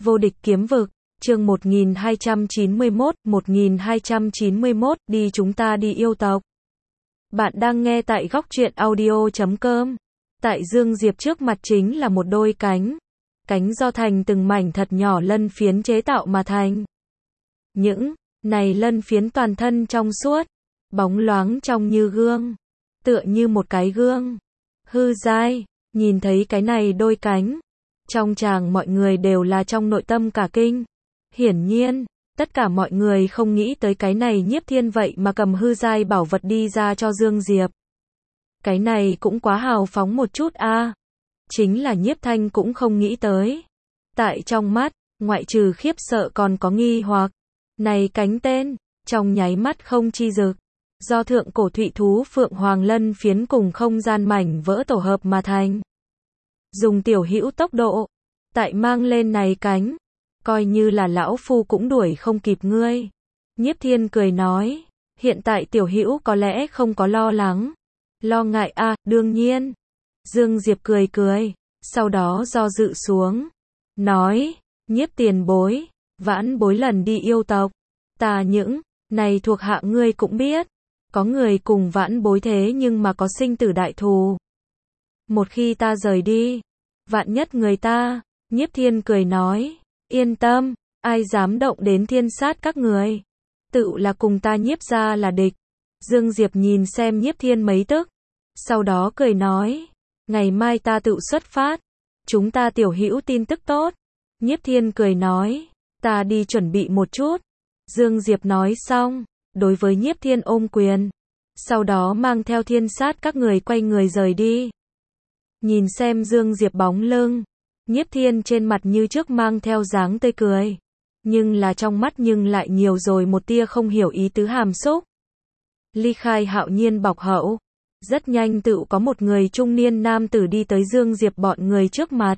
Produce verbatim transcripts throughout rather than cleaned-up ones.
Vô địch kiếm vực, chương một nghìn hai trăm chín mươi mốt, một nghìn hai trăm chín mươi mốt, đi chúng ta đi yêu tộc. Bạn đang nghe tại góc truyện audio chấm com. Tại Dương Diệp trước mặt chính là một đôi cánh. Cánh do thành từng mảnh thật nhỏ lân phiến chế tạo mà thành. Những này lân phiến toàn thân trong suốt, bóng loáng trong như gương, tựa như một cái gương. Hư giai, nhìn thấy cái này đôi cánh, trong tràng mọi người đều là trong nội tâm cả kinh. Hiển nhiên, tất cả mọi người không nghĩ tới cái này Nhiếp Thiên vậy mà cầm hư giai bảo vật đi ra cho Dương Diệp. Cái này cũng quá hào phóng một chút a. À. Chính là Nhiếp Thanh cũng không nghĩ tới. Tại trong mắt, ngoại trừ khiếp sợ còn có nghi hoặc. Này cánh tên, trong nháy mắt không chi rực. Do thượng cổ thụy thú phượng hoàng lân phiến cùng không gian mảnh vỡ tổ hợp mà thành. Dùng tiểu hữu tốc độ, tại mang lên này cánh, coi như là lão phu cũng đuổi không kịp ngươi. Nhiếp Thiên cười nói, hiện tại tiểu hữu có lẽ không có lo lắng. Lo ngại a, à, đương nhiên. Dương Diệp cười cười, sau đó do dự xuống. Nói, Nhiếp tiền bối, vãn bối lần đi yêu tộc. Ta những, này thuộc hạ ngươi cũng biết. Có người cùng vãn bối thế nhưng mà có sinh tử đại thù. Một khi ta rời đi, vạn nhất người ta, Nhiếp Thiên cười nói, yên tâm, ai dám động đến thiên sát các người. Tự là cùng ta Nhiếp gia là địch. Dương Diệp nhìn xem Nhiếp Thiên mấy tức. Sau đó cười nói, ngày mai ta tự xuất phát. Chúng ta tiểu hữu tin tức tốt. Nhiếp Thiên cười nói, ta đi chuẩn bị một chút. Dương Diệp nói xong, đối với Nhiếp Thiên ôm quyền. Sau đó mang theo thiên sát các người quay người rời đi. Nhìn xem Dương Diệp bóng lưng, Nhiếp Thiên trên mặt như trước mang theo dáng tươi cười. Nhưng là trong mắt nhưng lại nhiều rồi một tia không hiểu ý tứ hàm xúc. Ly khai Hạo Nhiên bọc hậu. Rất nhanh tự có một người trung niên nam tử đi tới Dương Diệp bọn người trước mặt.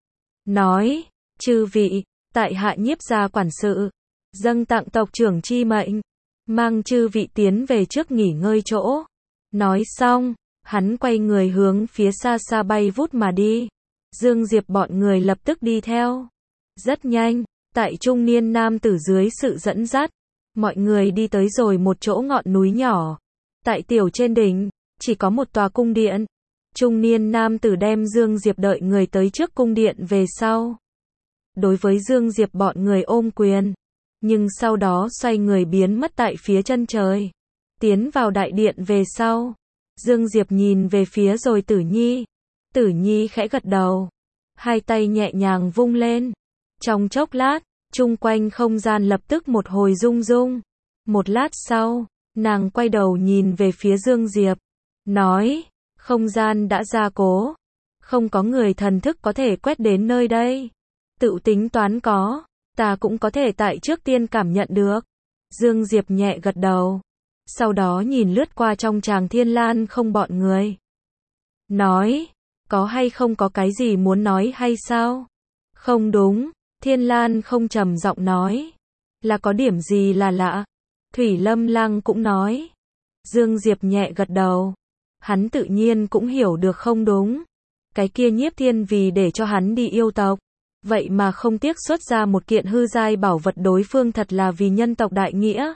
Nói, chư vị, tại hạ Nhiếp gia quản sự, dâng tặng tộc trưởng chi mệnh, mang chư vị tiến về trước nghỉ ngơi chỗ. Nói xong, hắn quay người hướng phía xa xa bay vút mà đi. Dương Diệp bọn người lập tức đi theo. Rất nhanh, tại trung niên nam tử dưới sự dẫn dắt, mọi người đi tới rồi một chỗ ngọn núi nhỏ. Tại tiểu trên đỉnh, chỉ có một tòa cung điện. Trung niên nam tử đem Dương Diệp đợi người tới trước cung điện về sau. Đối với Dương Diệp bọn người ôm quyền. Nhưng sau đó xoay người biến mất tại phía chân trời. Tiến vào đại điện về sau. Dương Diệp nhìn về phía rồi Tử Nhi. Tử Nhi khẽ gật đầu. Hai tay nhẹ nhàng vung lên. Trong chốc lát, chung quanh không gian lập tức một hồi rung rung. Một lát sau, nàng quay đầu nhìn về phía Dương Diệp. Nói, không gian đã gia cố. Không có người thần thức có thể quét đến nơi đây. Tự tính toán có, ta cũng có thể tại trước tiên cảm nhận được. Dương Diệp nhẹ gật đầu. Sau đó nhìn lướt qua trong tràng Thiên Lan không bọn người. Nói, có hay không có cái gì muốn nói hay sao? Không đúng, Thiên Lan không trầm giọng nói. Là có điểm gì là lạ? Thủy Lâm Lăng cũng nói. Dương Diệp nhẹ gật đầu. Hắn tự nhiên cũng hiểu được không đúng. Cái kia Nhiếp Thiên vì để cho hắn đi yêu tộc. Vậy mà không tiếc xuất ra một kiện hư giai bảo vật, đối phương thật là vì nhân tộc đại nghĩa.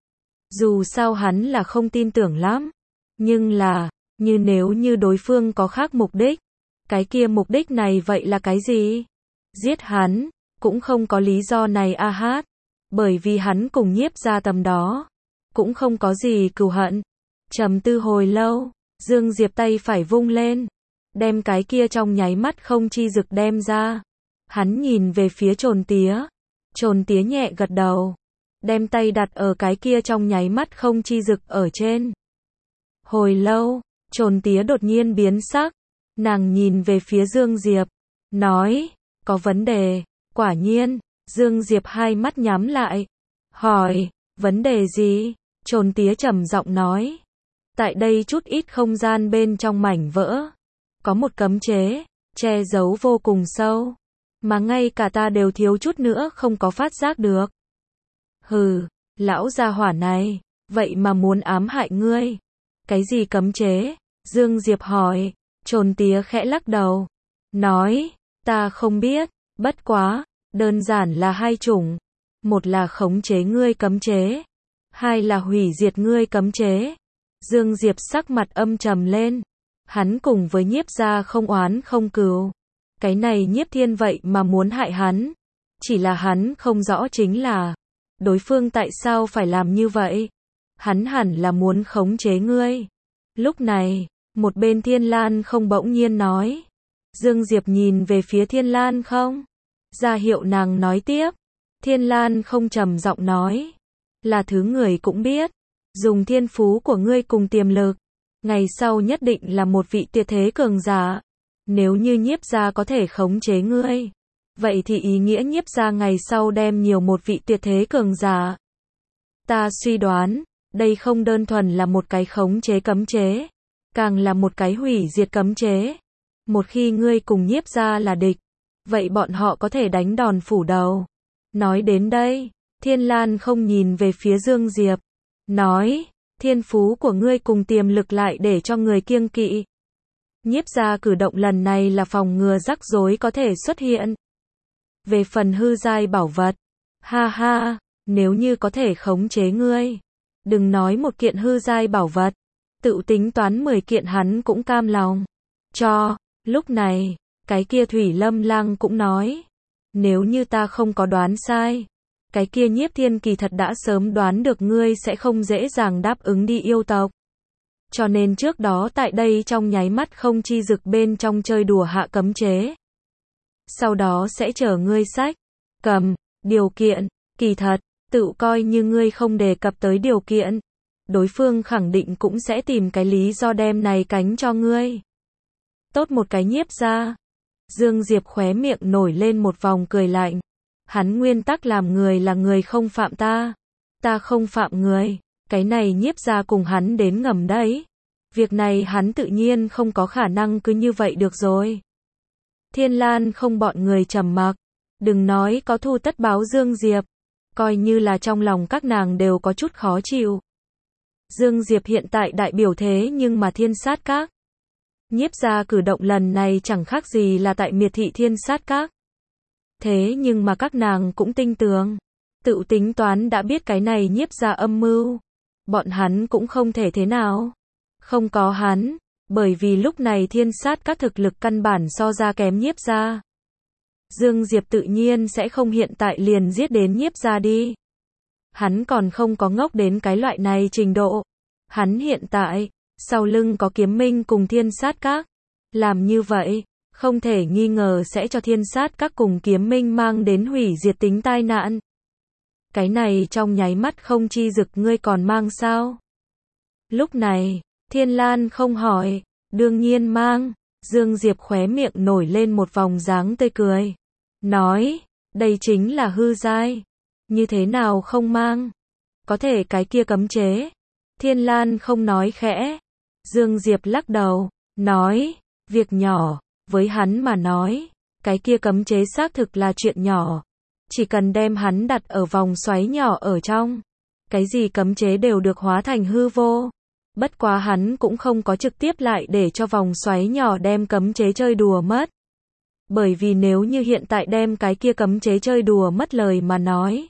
Dù sao hắn là không tin tưởng lắm. Nhưng là, như nếu như đối phương có khác mục đích. Cái kia mục đích này vậy là cái gì? Giết hắn, cũng không có lý do này a hát. Bởi vì hắn cùng Nhiếp gia tầm đó. Cũng không có gì cừu hận. Trầm tư hồi lâu, Dương Diệp tay phải vung lên. Đem cái kia trong nháy mắt không chi rực đem ra. Hắn nhìn về phía Trồn Tía. Trồn Tía nhẹ gật đầu. Đem tay đặt ở cái kia trong nháy mắt không chi rực ở trên. Hồi lâu, Trồn Tía đột nhiên biến sắc. Nàng nhìn về phía Dương Diệp. Nói, có vấn đề. Quả nhiên, Dương Diệp hai mắt nhắm lại. Hỏi, vấn đề gì? Trồn Tía trầm giọng nói. Tại đây chút ít không gian bên trong mảnh vỡ. Có một cấm chế, che giấu vô cùng sâu. Mà ngay cả ta đều thiếu chút nữa không có phát giác được. Hừ, lão gia hỏa này, vậy mà muốn ám hại ngươi. Cái gì cấm chế? Dương Diệp hỏi. Trồn Tía khẽ lắc đầu. Nói, ta không biết, bất quá, Đơn giản là hai chủng. Một là khống chế ngươi cấm chế. Hai là hủy diệt ngươi cấm chế. Dương Diệp sắc mặt âm trầm lên. Hắn cùng với Nhiếp gia không oán không cừu. Cái này Nhiếp Thiên vậy mà muốn hại hắn. Chỉ là hắn không rõ chính là đối phương tại sao phải làm như vậy. Hắn hẳn là muốn khống chế ngươi. Lúc này, một bên Thiên Lan không bỗng nhiên nói. Dương Diệp nhìn về phía Thiên Lan không. Ra hiệu nàng nói tiếp. Thiên Lan không trầm giọng nói. Là thứ người cũng biết. Dùng thiên phú của ngươi cùng tiềm lực. Ngày sau nhất định là một vị tuyệt thế cường giả. Nếu như Nhiếp gia có thể khống chế ngươi. Vậy thì ý nghĩa Nhiếp gia ngày sau đem nhiều một vị tuyệt thế cường giả. Ta suy đoán. Đây không đơn thuần là một cái khống chế cấm chế. Càng là một cái hủy diệt cấm chế. Một khi ngươi cùng Nhiếp gia là địch. Vậy bọn họ có thể đánh đòn phủ đầu. Nói đến đây. Thiên Lan không nhìn về phía Dương Diệp. Nói. Thiên phú của ngươi cùng tiềm lực lại để cho người kiêng kỵ. Nhiếp gia cử động lần này là phòng ngừa rắc rối có thể xuất hiện. Về phần hư giai bảo vật. Ha ha. Nếu như có thể khống chế ngươi. Đừng nói một kiện hư giai bảo vật. Tự tính toán mười kiện hắn cũng cam lòng. Cho. Lúc này. Cái kia Thủy Lâm Lang cũng nói. Nếu như ta không có đoán sai. Cái kia Nhiếp Thiên kỳ thật đã sớm đoán được ngươi sẽ không dễ dàng đáp ứng đi yêu tộc. Cho nên trước đó tại đây trong nháy mắt không chi dực bên trong chơi đùa hạ cấm chế. Sau đó sẽ chờ ngươi sách. Cầm. Điều kiện. Kỳ thật. Tự coi như ngươi không đề cập tới điều kiện. Đối phương khẳng định cũng sẽ tìm cái lý do đem này cánh cho ngươi. Tốt một cái Nhiếp gia. Dương Diệp khóe miệng nổi lên một vòng cười lạnh. Hắn nguyên tắc làm người là người không phạm ta. Ta không phạm người. Cái này Nhiếp gia cùng hắn đến ngầm đấy. Việc này hắn tự nhiên không có khả năng cứ như vậy được rồi. Thiên Lan không bọn người trầm mặc. Đừng nói có thu tất báo Dương Diệp. Coi như là trong lòng các nàng đều có chút khó chịu. Dương Diệp hiện tại đại biểu thế nhưng mà Thiên Sát Các. Nhiếp gia cử động lần này chẳng khác gì là tại miệt thị Thiên Sát Các. Thế nhưng mà các nàng cũng tinh tường. Tự tính toán đã biết cái này Nhiếp gia âm mưu. Bọn hắn cũng không thể thế nào. Không có hắn. Bởi vì lúc này Thiên Sát Các thực lực căn bản so ra kém Nhiếp gia. Dương Diệp tự nhiên sẽ không hiện tại liền giết đến Nhiếp gia đi. Hắn còn không có ngốc đến cái loại này trình độ. Hắn hiện tại, sau lưng có Kiếm Minh cùng Thiên Sát Các. Làm như vậy, không thể nghi ngờ sẽ cho Thiên Sát Các cùng Kiếm Minh mang đến hủy diệt tính tai nạn. Cái này trong nháy mắt không chi dực ngươi còn mang sao? Lúc này, Thiên Lan không hỏi, đương nhiên mang. Dương Diệp khóe miệng nổi lên một vòng dáng tươi cười. Nói, đây chính là hư giai. Như thế nào không mang? Có thể cái kia cấm chế. Thiên Lan không nói khẽ. Dương Diệp lắc đầu, nói, việc nhỏ, với hắn mà nói, cái kia cấm chế xác thực là chuyện nhỏ. Chỉ cần đem hắn đặt ở vòng xoáy nhỏ ở trong. Cái gì cấm chế đều được hóa thành hư vô. Bất quá hắn cũng không có trực tiếp lại để cho vòng xoáy nhỏ đem cấm chế chơi đùa mất. Bởi vì nếu như hiện tại đem cái kia cấm chế chơi đùa mất lời mà nói.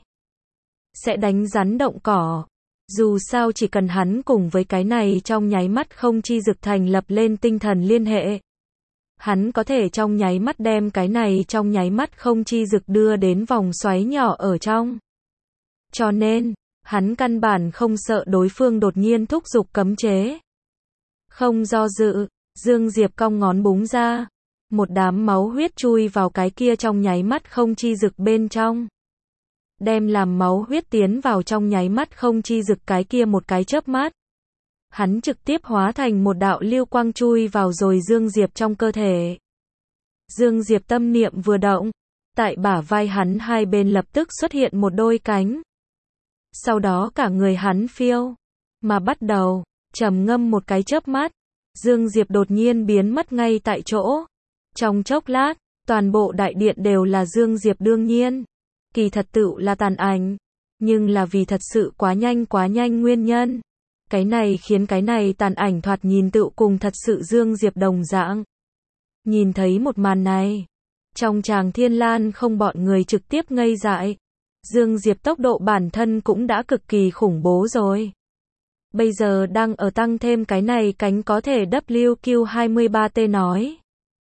Sẽ đánh rắn động cỏ. Dù sao chỉ cần hắn cùng với cái này trong nháy mắt không chi dực thành lập lên tinh thần liên hệ. Hắn có thể trong nháy mắt đem cái này trong nháy mắt không chi dực đưa đến vòng xoáy nhỏ ở trong. Cho nên, hắn căn bản không sợ đối phương đột nhiên thúc giục cấm chế. Không do dự, Dương Diệp cong ngón búng ra. Một đám máu huyết chui vào cái kia trong nháy mắt không chi dực bên trong. Đem làm máu huyết tiến vào trong nháy mắt không chi dực cái kia một cái chớp mắt. Hắn trực tiếp hóa thành một đạo lưu quang chui vào rồi Dương Diệp trong cơ thể. Dương Diệp tâm niệm vừa động. Tại bả vai hắn hai bên lập tức xuất hiện một đôi cánh. Sau đó cả người hắn phiêu. Mà bắt đầu, trầm ngâm một cái chớp mắt. Dương Diệp đột nhiên biến mất ngay tại chỗ. Trong chốc lát, toàn bộ đại điện đều là Dương Diệp đương nhiên. Kỳ thật tựu là tàn ảnh. Nhưng là vì thật sự quá nhanh quá nhanh nguyên nhân. Cái này khiến cái này tàn ảnh thoạt nhìn tựu cùng thật sự Dương Diệp đồng dạng. Nhìn thấy một màn này. Trong tràng Thiên Lan không bọn người trực tiếp ngây dại. Dương Diệp tốc độ bản thân cũng đã cực kỳ khủng bố rồi. Bây giờ đang ở tăng thêm cái này cánh có thể W Q hai mươi ba T nói.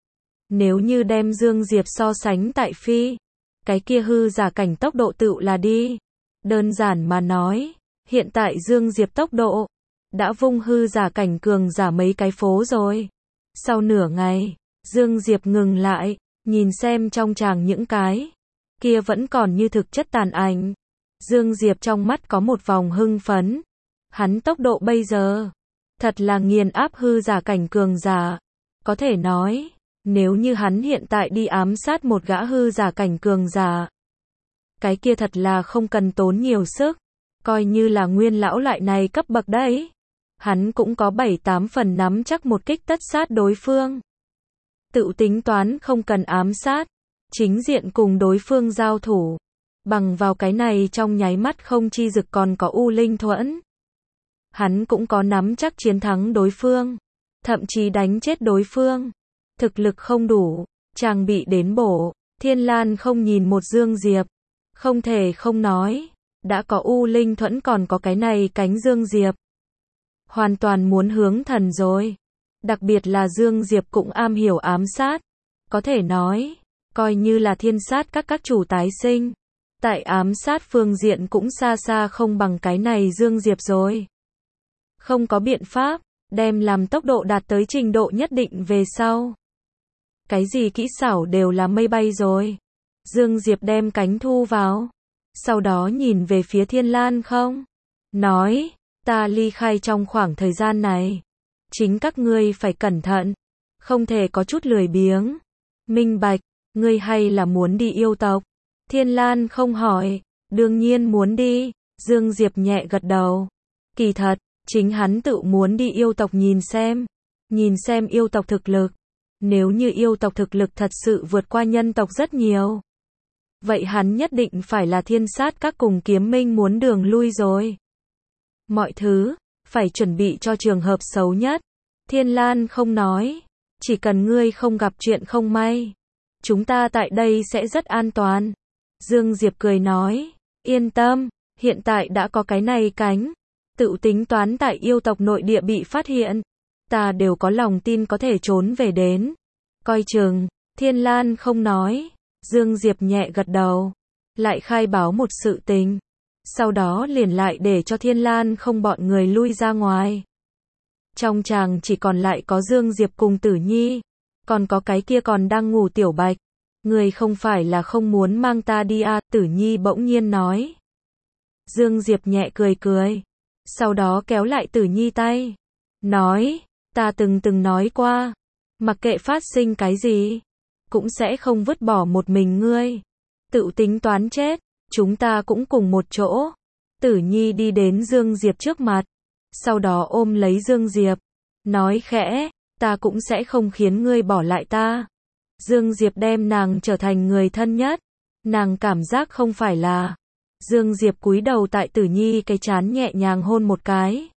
Nếu như đem Dương Diệp so sánh tại phi, cái kia hư giả cảnh tốc độ tựu là đi. Đơn giản mà nói, hiện tại Dương Diệp tốc độ đã vung hư giả cảnh cường giả mấy cái phố rồi. Sau nửa ngày, Dương Diệp ngừng lại, nhìn xem trong tràng những cái kia vẫn còn như thực chất tàn ảnh. Dương Diệp trong mắt có một vòng hưng phấn. Hắn tốc độ bây giờ thật là nghiền áp hư giả cảnh cường giả. Có thể nói, nếu như hắn hiện tại đi ám sát một gã hư giả cảnh cường giả, cái kia thật là không cần tốn nhiều sức. Coi như là Nguyên lão loại này cấp bậc đấy, hắn cũng có bảy tám phần nắm chắc một kích tất sát đối phương. Tự tính toán không cần ám sát, chính diện cùng đối phương giao thủ, bằng vào cái này trong nháy mắt không chi dực còn có U Linh Thuẫn, hắn cũng có nắm chắc chiến thắng đối phương, thậm chí đánh chết đối phương. Thực lực không đủ, trang bị đến bổ, Thiên Lan không nhìn một Dương Diệp, không thể không nói, đã có U Linh Thuẫn còn có cái này cánh Dương Diệp, hoàn toàn muốn hướng thần rồi. Đặc biệt là Dương Diệp cũng am hiểu ám sát, có thể nói, coi như là thiên sát các các chủ tái sinh, tại ám sát phương diện cũng xa xa không bằng cái này Dương Diệp rồi. Không có biện pháp, đem làm tốc độ đạt tới trình độ nhất định về sau. Cái gì kỹ xảo đều là mây bay rồi. Dương Diệp đem cánh thu vào, sau đó nhìn về phía Thiên Lan không, nói, ta ly khai trong khoảng thời gian này, chính các ngươi phải cẩn thận, không thể có chút lười biếng. Minh bạch, ngươi hay là muốn đi yêu tộc? Thiên Lan không hỏi, đương nhiên muốn đi. Dương Diệp nhẹ gật đầu. Kỳ thật, chính hắn tự muốn đi yêu tộc nhìn xem, nhìn xem yêu tộc thực lực. Nếu như yêu tộc thực lực thật sự vượt qua nhân tộc rất nhiều, vậy hắn nhất định phải là thiên sát các cùng kiếm minh muốn đường lui rồi. Mọi thứ phải chuẩn bị cho trường hợp xấu nhất. Thiên Lan không nói, chỉ cần ngươi không gặp chuyện không may, chúng ta tại đây sẽ rất an toàn. Dương Diệp cười nói, yên tâm, hiện tại đã có cái này cánh, tự tính toán tại yêu tộc nội địa bị phát hiện, ta đều có lòng tin có thể trốn về đến. Coi chừng, Thiên Lan không nói, Dương Diệp nhẹ gật đầu, lại khai báo một sự tình. Sau đó liền lại để cho Thiên Lan không bọn người lui ra ngoài. Trong tràng chỉ còn lại có Dương Diệp cùng Tử Nhi, còn có cái kia còn đang ngủ Tiểu Bạch. Người không phải là không muốn mang ta đi à, Tử Nhi bỗng nhiên nói. Dương Diệp nhẹ cười cười, sau đó kéo lại Tử Nhi tay, nói, ta từng từng nói qua, mặc kệ phát sinh cái gì, cũng sẽ không vứt bỏ một mình ngươi. Tự tính toán chết, chúng ta cũng cùng một chỗ. Tử Nhi đi đến Dương Diệp trước mặt, sau đó ôm lấy Dương Diệp, nói khẽ, ta cũng sẽ không khiến ngươi bỏ lại ta. Dương Diệp đem nàng trở thành người thân nhất, nàng cảm giác không phải là. Dương Diệp cúi đầu tại Tử Nhi cái trán nhẹ nhàng hôn một cái,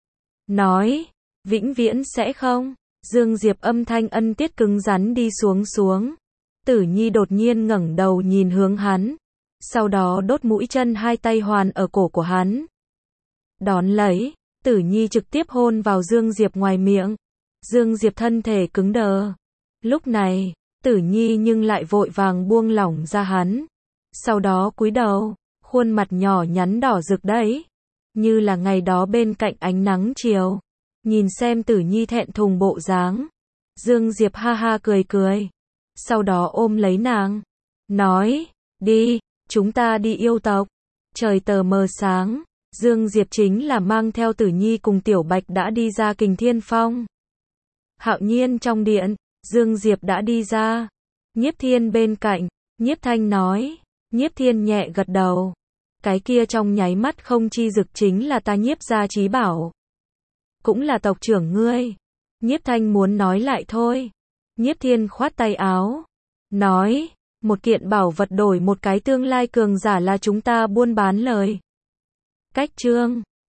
nói, vĩnh viễn sẽ không. Dương Diệp âm thanh ân tiết cứng rắn đi xuống xuống. Tử Nhi đột nhiên ngẩng đầu nhìn hướng hắn, sau đó đốt mũi chân hai tay hoàn ở cổ của hắn. Đón lấy, Tử Nhi trực tiếp hôn vào Dương Diệp ngoài miệng. Dương Diệp thân thể cứng đờ. Lúc này, Tử Nhi nhưng lại vội vàng buông lỏng ra hắn. Sau đó cúi đầu, khuôn mặt nhỏ nhắn đỏ rực đấy, như là ngày đó bên cạnh ánh nắng chiều. Nhìn xem Tử Nhi thẹn thùng bộ dáng, Dương Diệp ha ha cười cười, sau đó ôm lấy nàng, nói, đi, chúng ta đi yêu tộc. Trời tờ mờ sáng, Dương Diệp chính là mang theo Tử Nhi cùng Tiểu Bạch đã đi ra Kình Thiên Phong. Hạo Nhiên trong điện, Dương Diệp đã đi ra. Nhiếp Thiên bên cạnh, Nhiếp Thanh nói, Nhiếp Thiên nhẹ gật đầu. Cái kia trong nháy mắt không chi dực chính là ta Nhiếp gia trí bảo. Cũng là tộc trưởng ngươi. Nhiếp Thanh muốn nói lại thôi. Nhiếp Thiên khoát tay áo, nói, một kiện bảo vật đổi một cái tương lai cường giả là chúng ta buôn bán lời. Cách chương